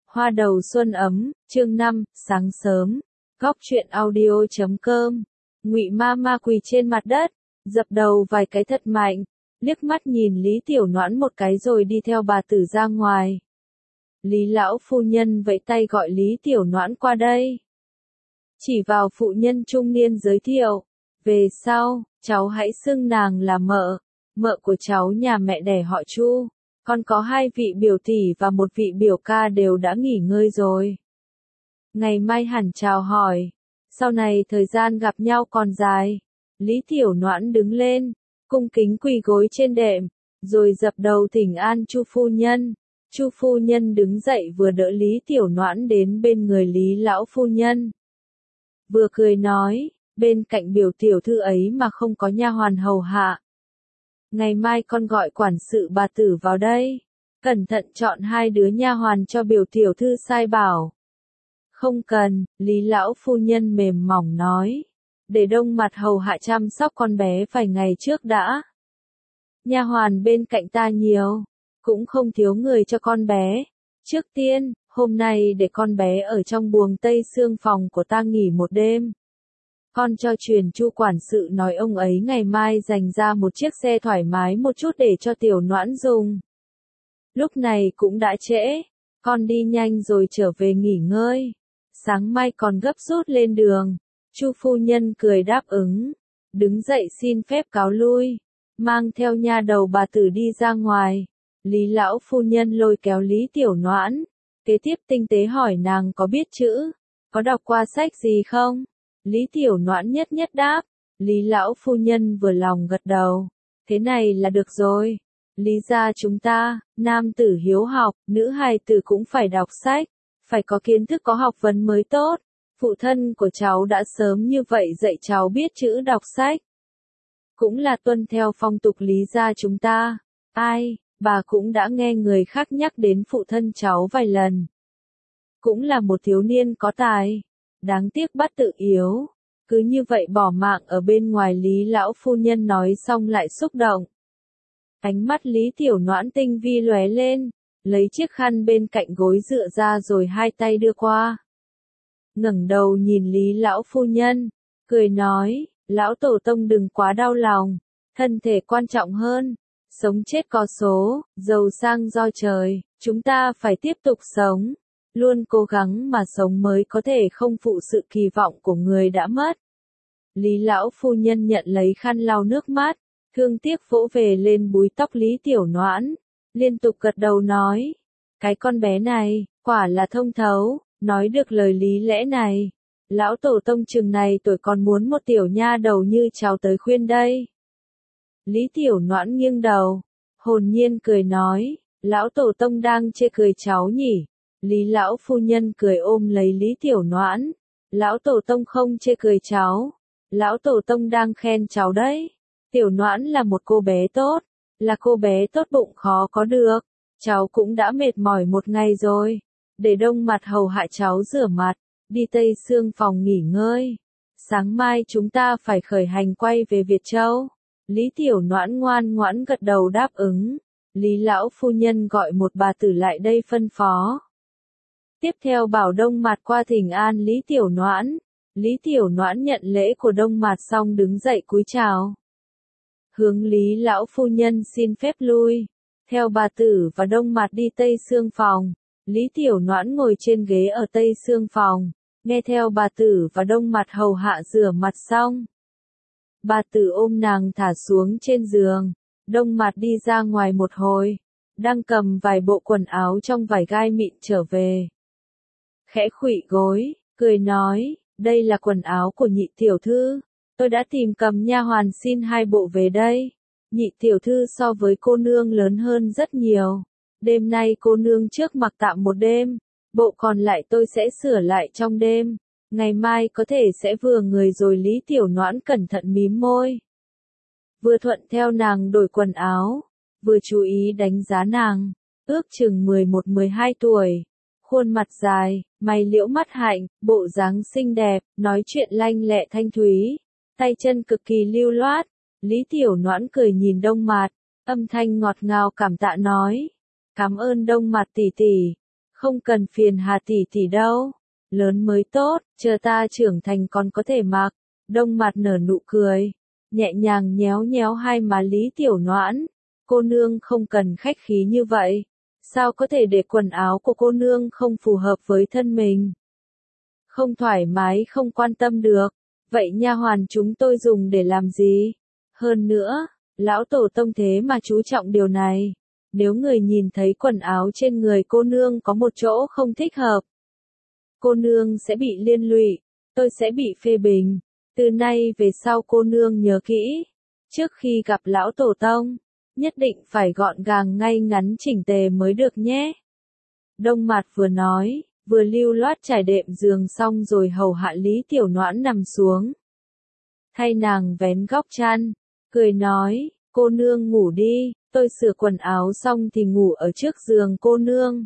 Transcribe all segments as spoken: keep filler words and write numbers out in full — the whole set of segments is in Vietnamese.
Hoa đầu xuân ấm, chương năm, sáng sớm. Góc truyện audio chấm com. Ngụy Ma Ma quỳ trên mặt đất, dập đầu vài cái thật mạnh, liếc mắt nhìn Lý Tiểu Noãn một cái rồi đi theo bà tử ra ngoài. Lý lão phu nhân vẫy tay gọi Lý Tiểu Noãn qua đây. Chỉ vào phụ nhân trung niên giới thiệu, về sau, cháu hãy xưng nàng là mợ, mợ của cháu nhà mẹ đẻ họ Chu. Con có hai vị biểu tỷ và một vị biểu ca đều đã nghỉ ngơi rồi. Ngày mai hẳn chào hỏi, sau này thời gian gặp nhau còn dài. Lý Tiểu Noãn đứng lên, cung kính quỳ gối trên đệm, rồi dập đầu thỉnh an Chu phu nhân. Chu phu nhân đứng dậy vừa đỡ Lý Tiểu Noãn đến bên người Lý lão phu nhân. Vừa cười nói, bên cạnh biểu tiểu thư ấy mà không có nha hoàn hầu hạ. Ngày mai con gọi quản sự bà tử vào đây, cẩn thận chọn hai đứa nha hoàn cho biểu tiểu thư sai bảo. Không cần, Lý lão phu nhân mềm mỏng nói, để Đông Mặt hầu hạ chăm sóc con bé vài ngày trước đã. Nha hoàn bên cạnh ta nhiều, cũng không thiếu người cho con bé. Trước tiên, hôm nay để con bé ở trong buồng tây xương phòng của ta nghỉ một đêm. Con cho truyền Chu quản sự nói ông ấy ngày mai dành ra một chiếc xe thoải mái một chút để cho Tiểu Noãn dùng. Lúc này cũng đã trễ, con đi nhanh rồi trở về nghỉ ngơi. Sáng mai còn gấp rút lên đường. Chu phu nhân cười đáp ứng, đứng dậy xin phép cáo lui, mang theo nha đầu bà tử đi ra ngoài. Lý lão phu nhân lôi kéo Lý Tiểu Noãn, kế tiếp tinh tế hỏi nàng có biết chữ, có đọc qua sách gì không? Lý Tiểu Noãn nhất nhất đáp, Lý lão phu nhân vừa lòng gật đầu, thế này là được rồi. Lý gia chúng ta, nam tử hiếu học, nữ hài tử cũng phải đọc sách, phải có kiến thức có học vấn mới tốt. Phụ thân của cháu đã sớm như vậy dạy cháu biết chữ đọc sách. Cũng là tuân theo phong tục Lý gia chúng ta. Ai, bà cũng đã nghe người khác nhắc đến phụ thân cháu vài lần. Cũng là một thiếu niên có tài. Đáng tiếc bắt tự yếu, cứ như vậy bỏ mạng ở bên ngoài. Lý lão phu nhân nói xong lại xúc động. Ánh mắt Lý Tiểu Noãn tinh vi lóe lên, lấy chiếc khăn bên cạnh gối dựa ra rồi hai tay đưa qua. Ngẩng đầu nhìn Lý lão phu nhân, cười nói, lão tổ tông đừng quá đau lòng, thân thể quan trọng hơn, sống chết có số, giàu sang do trời, chúng ta phải tiếp tục sống. Luôn cố gắng mà sống mới có thể không phụ sự kỳ vọng của người đã mất. Lý lão phu nhân nhận lấy khăn lau nước mắt, thương tiếc vỗ về lên búi tóc Lý Tiểu Noãn, liên tục gật đầu nói, cái con bé này, quả là thông thấu, nói được lời lý lẽ này. Lão tổ tông chừng này tuổi còn muốn một tiểu nha đầu như cháu tới khuyên đây. Lý Tiểu Noãn nghiêng đầu, hồn nhiên cười nói, lão tổ tông đang chê cười cháu nhỉ? Lý lão phu nhân cười ôm lấy Lý Tiểu Noãn, lão tổ tông không chê cười cháu, lão tổ tông đang khen cháu đấy. Tiểu Noãn là một cô bé tốt, là cô bé tốt bụng khó có được, cháu cũng đã mệt mỏi một ngày rồi, để Đông Mặt hầu hạ cháu rửa mặt, đi tây xương phòng nghỉ ngơi. Sáng mai chúng ta phải khởi hành quay về Việt Châu. Lý Tiểu Noãn ngoan ngoãn gật đầu đáp ứng. Lý lão phu nhân gọi một bà tử lại đây phân phó. Tiếp theo bảo Đông Mặt qua thỉnh an Lý Tiểu Noãn. Lý Tiểu Noãn nhận lễ của Đông Mặt xong đứng dậy cúi chào. Hướng Lý lão phu nhân xin phép lui. Theo bà tử và Đông Mặt đi tây xương phòng. Lý Tiểu Noãn ngồi trên ghế ở tây xương phòng, nghe theo bà tử và Đông Mặt hầu hạ rửa mặt xong. Bà tử ôm nàng thả xuống trên giường. Đông Mặt đi ra ngoài một hồi, đang cầm vài bộ quần áo trong vải gai mịn trở về. Khẽ khuỵu gối, cười nói, đây là quần áo của nhị tiểu thư, tôi đã tìm cầm nha hoàn xin hai bộ về đây. Nhị tiểu thư so với cô nương lớn hơn rất nhiều. Đêm nay cô nương trước mặc tạm một đêm, bộ còn lại tôi sẽ sửa lại trong đêm. Ngày mai có thể sẽ vừa người rồi. Lý Tiểu Noãn cẩn thận mím môi. Vừa thuận theo nàng đổi quần áo, vừa chú ý đánh giá nàng, ước chừng mười một mười hai tuổi. Khuôn mặt dài, mày liễu mắt hạnh, bộ dáng xinh đẹp, nói chuyện lanh lẹ thanh thúy, tay chân cực kỳ lưu loát. Lý Tiểu Noãn cười nhìn Đông Mặt, âm thanh ngọt ngào cảm tạ nói, cảm ơn Đông Mặt tỷ tỷ, Không cần phiền Hà tỷ tỷ đâu, lớn mới tốt, chờ ta trưởng thành còn có thể mặc. Đông Mặt nở nụ cười, nhẹ nhàng nhéo nhéo hai má Lý Tiểu Noãn. Cô nương không cần khách khí như vậy, sao có thể để quần áo của cô nương không phù hợp với thân mình? Không thoải mái không quan tâm được, vậy nha hoàn chúng tôi dùng để làm gì? Hơn nữa, lão tổ tông thế mà chú trọng điều này. Nếu người nhìn thấy quần áo trên người cô nương có một chỗ không thích hợp, cô nương sẽ bị liên lụy, tôi sẽ bị phê bình. Từ nay về sau cô nương nhớ kỹ, trước khi gặp lão tổ tông, nhất định phải gọn gàng ngay ngắn chỉnh tề mới được nhé. Đông Mặt vừa nói, vừa lưu loát trải đệm giường xong rồi hầu hạ Lý Tiểu Noãn nằm xuống. Thay nàng vén góc chăn, cười nói, cô nương ngủ đi, tôi sửa quần áo xong thì ngủ ở trước giường cô nương.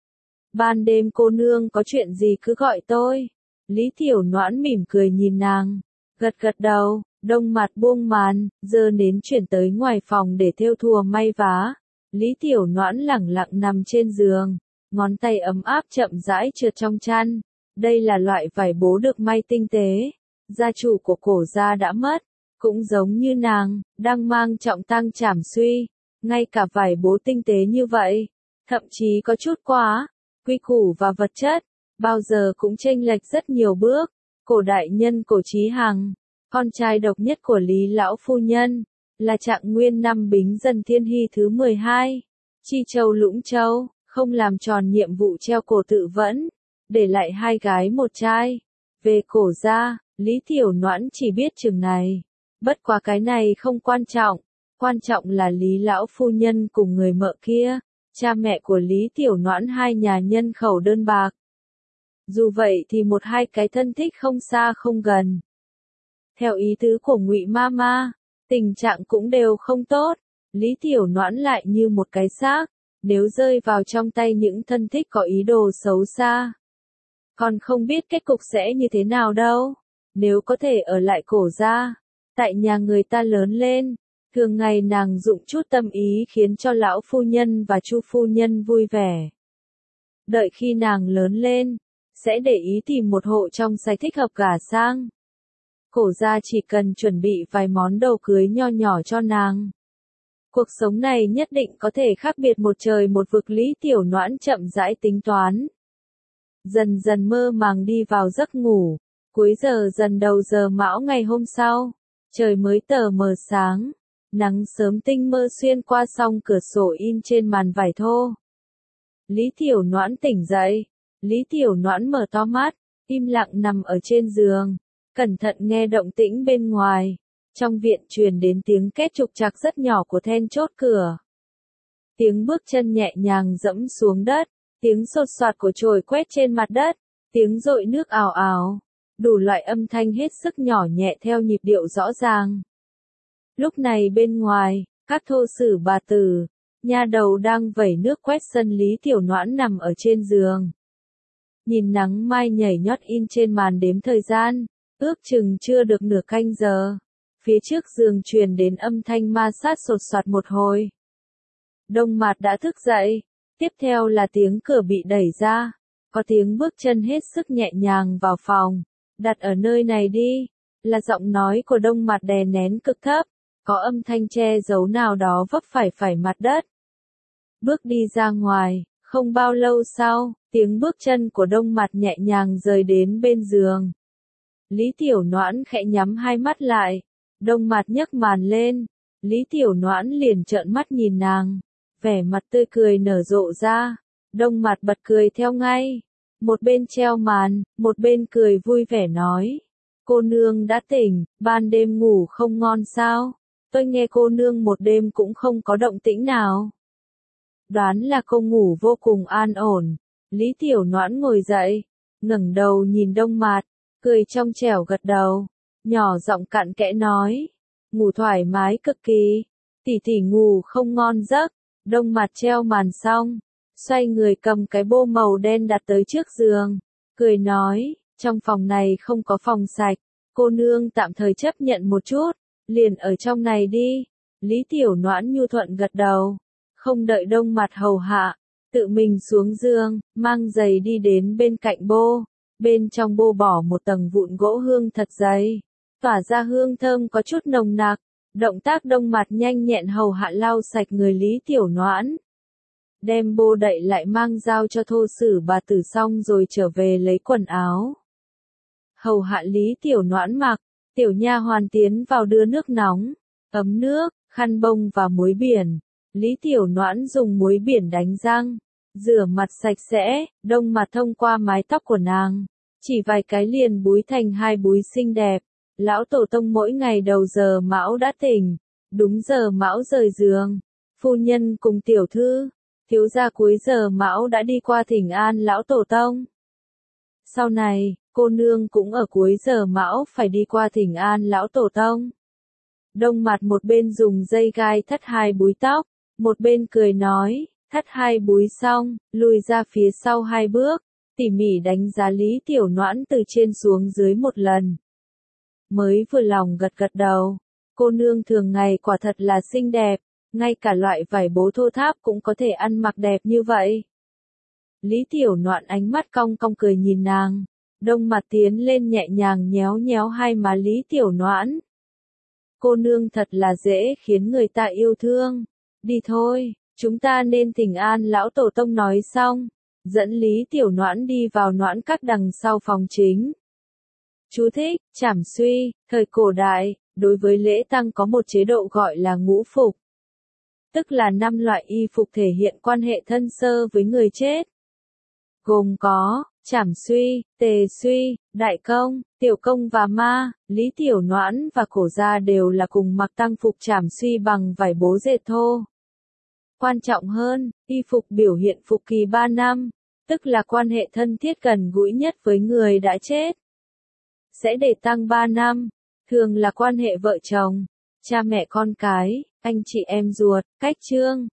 Ban đêm cô nương có chuyện gì cứ gọi tôi. Lý Tiểu Noãn mỉm cười nhìn nàng, gật gật đầu. Đông Mặt buông màn, giơ nến chuyển tới ngoài phòng để thêu thùa may vá. Lý Tiểu Noãn lẳng lặng nằm trên giường, ngón tay ấm áp chậm rãi trượt trong chăn. Đây là loại vải bố được may tinh tế. Gia chủ của cổ gia đã mất, cũng giống như nàng, đang mang trọng tang trảm suy. Ngay cả vải bố tinh tế như vậy, thậm chí có chút quá, quy củ và vật chất, bao giờ cũng chênh lệch rất nhiều bước. Cổ đại nhân Cổ Chí Hằng, con trai độc nhất của Lý lão phu nhân, là Trạng Nguyên năm Bính Dần Thiên Hy thứ mười hai, Chi Châu Lũng Châu, không làm tròn nhiệm vụ treo cổ tự vẫn, để lại hai gái một trai. Về Cổ gia, Lý Tiểu Noãn chỉ biết chừng này, bất quá cái này không quan trọng, quan trọng là Lý lão phu nhân cùng người mợ kia, cha mẹ của Lý Tiểu Noãn hai nhà nhân khẩu đơn bạc. Dù vậy thì một hai cái thân thích không xa không gần. Theo ý tứ của Ngụy Mama, tình trạng cũng đều không tốt, Lý Tiểu Noãn lại như một cái xác, nếu rơi vào trong tay những thân thích có ý đồ xấu xa, còn không biết kết cục sẽ như thế nào đâu. Nếu có thể ở lại Cổ gia, tại nhà người ta lớn lên, thường ngày nàng dụng chút tâm ý khiến cho lão phu nhân và Chu phu nhân vui vẻ. Đợi khi nàng lớn lên, sẽ để ý tìm một hộ trong sạch thích hợp gả sang. Cổ gia chỉ cần chuẩn bị vài món đồ cưới nho nhỏ cho nàng. Cuộc sống này nhất định có thể khác biệt một trời một vực. Lý Tiểu Noãn chậm rãi tính toán. Dần dần mơ màng đi vào giấc ngủ. Cuối giờ dần đầu giờ mão ngày hôm sau, trời mới tờ mờ sáng. Nắng sớm tinh mơ xuyên qua song cửa sổ in trên màn vải thô. Lý Tiểu Noãn tỉnh dậy. Lý Tiểu Noãn mở to mắt, im lặng nằm ở trên giường, cẩn thận nghe động tĩnh bên ngoài. Trong viện truyền đến tiếng két trục trặc rất nhỏ của then chốt cửa. Tiếng bước chân nhẹ nhàng dẫm xuống đất, tiếng sột soạt của chổi quét trên mặt đất, tiếng dội nước ào ào, đủ loại âm thanh hết sức nhỏ nhẹ theo nhịp điệu rõ ràng. Lúc này bên ngoài, các thô sử bà tử, nha đầu đang vẩy nước quét sân. Lý Tiểu Noãn nằm ở trên giường. Nhìn nắng mai nhảy nhót in trên màn đếm thời gian, ước chừng chưa được nửa canh giờ. Phía trước giường truyền đến âm thanh ma sát sột soạt một hồi. Đông Mặt đã thức dậy, tiếp theo là tiếng cửa bị đẩy ra, có tiếng bước chân hết sức nhẹ nhàng vào phòng. Đặt ở nơi này đi, là giọng nói của Đông Mặt đè nén cực thấp, có âm thanh che giấu nào đó vấp phải phải mặt đất. Bước đi ra ngoài, không bao lâu sau, tiếng bước chân của Đông Mặt nhẹ nhàng rời đến bên giường. Lý Tiểu Noãn khẽ nhắm hai mắt lại. Đông Mặt nhấc màn lên, Lý Tiểu Noãn liền trợn mắt nhìn nàng, vẻ mặt tươi cười nở rộ ra. Đông Mặt bật cười theo ngay, một bên treo màn, một bên cười vui vẻ nói, cô nương đã tỉnh, ban đêm ngủ không ngon sao? Tôi nghe cô nương một đêm cũng không có động tĩnh nào. Đoán là cô ngủ vô cùng an ổn. Lý Tiểu Noãn ngồi dậy, ngẩng đầu nhìn Đông Mặt, cười trong trẻo gật đầu, nhỏ giọng cặn kẽ nói, ngủ thoải mái cực kỳ, tỷ tỷ ngủ không ngon giấc. Đông Mặt treo màn xong, xoay người cầm cái bô màu đen đặt tới trước giường, cười nói, trong phòng này không có phòng sạch, cô nương tạm thời chấp nhận một chút, liền ở trong này đi. Lý Tiểu Noãn nhu thuận gật đầu, không đợi Đông Mặt hầu hạ, tự mình xuống giường, mang giày đi đến bên cạnh bô. Bên trong bô bỏ một tầng vụn gỗ hương thật dày, tỏa ra hương thơm có chút nồng nặc. Động tác Đông Mặt nhanh nhẹn hầu hạ lau sạch người Lý Tiểu Noãn. Đem bô đậy lại mang giao cho thô sử bà tử xong rồi trở về lấy quần áo. Hầu hạ Lý Tiểu Noãn mặc, tiểu nha hoàn tiến vào đưa nước nóng, ấm nước, khăn bông và muối biển. Lý Tiểu Noãn dùng muối biển đánh răng, rửa mặt sạch sẽ. Đông Mặt thông qua mái tóc của nàng, chỉ vài cái liền búi thành hai búi xinh đẹp. Lão tổ tông mỗi ngày đầu giờ mão đã tỉnh, đúng giờ mão rời giường. Phu nhân cùng tiểu thư, thiếu gia cuối giờ mão đã đi qua thỉnh an lão tổ tông. Sau này, cô nương cũng ở cuối giờ mão phải đi qua thỉnh an lão tổ tông. Đông Mặt một bên dùng dây gai thắt hai búi tóc, một bên cười nói, thắt hai búi xong, lùi ra phía sau hai bước, tỉ mỉ đánh giá Lý Tiểu Noãn từ trên xuống dưới một lần. Mới vừa lòng gật gật đầu, cô nương thường ngày quả thật là xinh đẹp, ngay cả loại vải bố thô tháp cũng có thể ăn mặc đẹp như vậy. Lý Tiểu Noãn ánh mắt cong cong cười nhìn nàng, Đông Mặt tiến lên nhẹ nhàng nhéo nhéo hai má Lý Tiểu Noãn. Cô nương thật là dễ khiến người ta yêu thương, đi thôi, chúng ta nên thỉnh an lão tổ tông. Nói xong, dẫn Lý Tiểu Noãn đi vào noãn các đằng sau phòng chính. Chú thích, Trảm Suy, thời cổ đại, đối với lễ tang có một chế độ gọi là ngũ phục. Tức là năm loại y phục thể hiện quan hệ thân sơ với người chết. Gồm có, Trảm Suy, Tề Suy, Đại Công, Tiểu Công và Ma. Lý Tiểu Noãn và Cổ gia đều là cùng mặc tang phục Trảm Suy bằng vải bố dệt thô. Quan trọng hơn, y phục biểu hiện phục kỳ ba năm, tức là quan hệ thân thiết gần gũi nhất với người đã chết. Sẽ để tang ba năm, thường là quan hệ vợ chồng, cha mẹ con cái, anh chị em ruột, cách chương.